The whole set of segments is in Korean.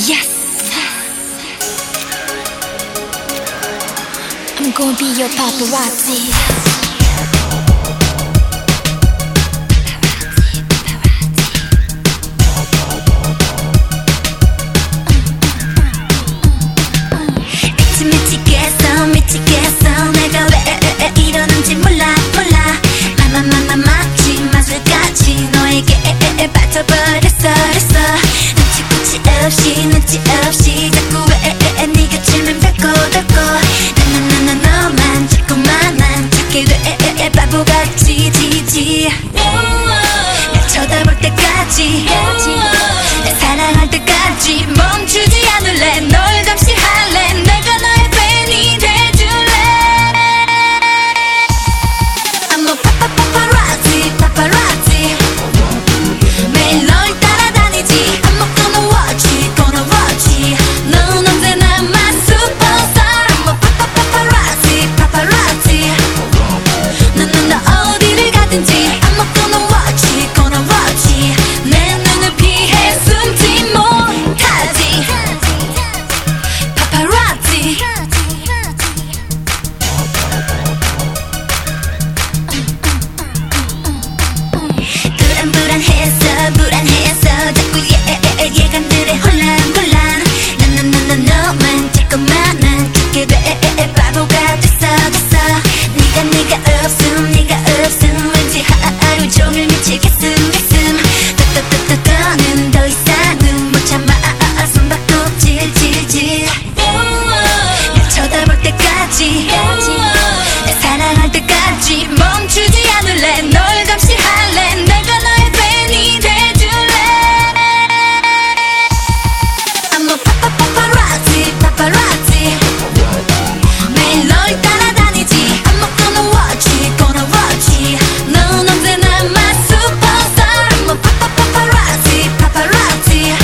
Yes, I'm gonna be your paparazzi. 미치겠어 내가 왜 이러는지 몰라 마치 마술같이 너에게 빠져버렸어 눈치 없이 자꾸 왜 네가 치면 뱉고 나 너만 자꾸만 난 찾게 돼 바보같이 날 쳐다볼 때까지 날 사랑할 때까지 멈추지 않을래 널 감시할래 내가 너의 팬이 돼줄래 I'm a paparazzi 매일 널 따라다니지 I'm not gonna watch it 넌 언제나 my superstar I'm a paparazzi 넌 어디를 가든지 I'm not gonna watch it 내 눈을 피해 숨지 못하지 paparazzi 불안해서 자꾸 예감들의 혼란 너만 자꾸만 난 죽게 돼 바보가 됐어 네가 없음 왠지 하루 종일 미치겠음 더는 더 이상은 못 참아 숨바꼭질 날 쳐다볼 때까지 날 사랑할 때까지 멈추지 않을래 널 감시할래 내가 너의 팬이 돼줄래 I'm a paparazzi 매일 널 따라다니지 I'm not gonna watch it 넌 언제나 my superstar I'm a paparazzi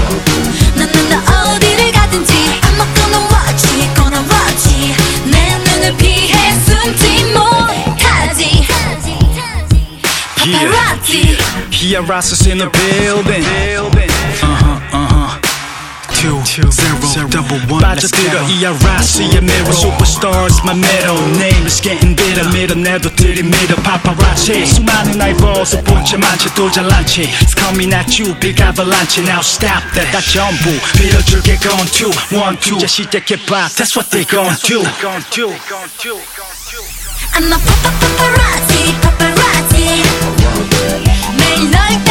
넌 어디를 가든지 I'm not gonna watch it 내 눈을 피해 숨지 못하지 paparazzi Paparazzi's in the building. 2-0-1 빠져들어 이 아라시의 mirror Superstar is my middle name is getting bitter 밀어내도 들이밀어 paparazzi 수많은 eyeballs 본체 많지 또 잘난 체 It's coming at you big avalanche Now stop that 다 전부 빌어줄게 gone 2-1-2 이제 시작해봐 That's what they gon' do I'm a paparazzi 매일 널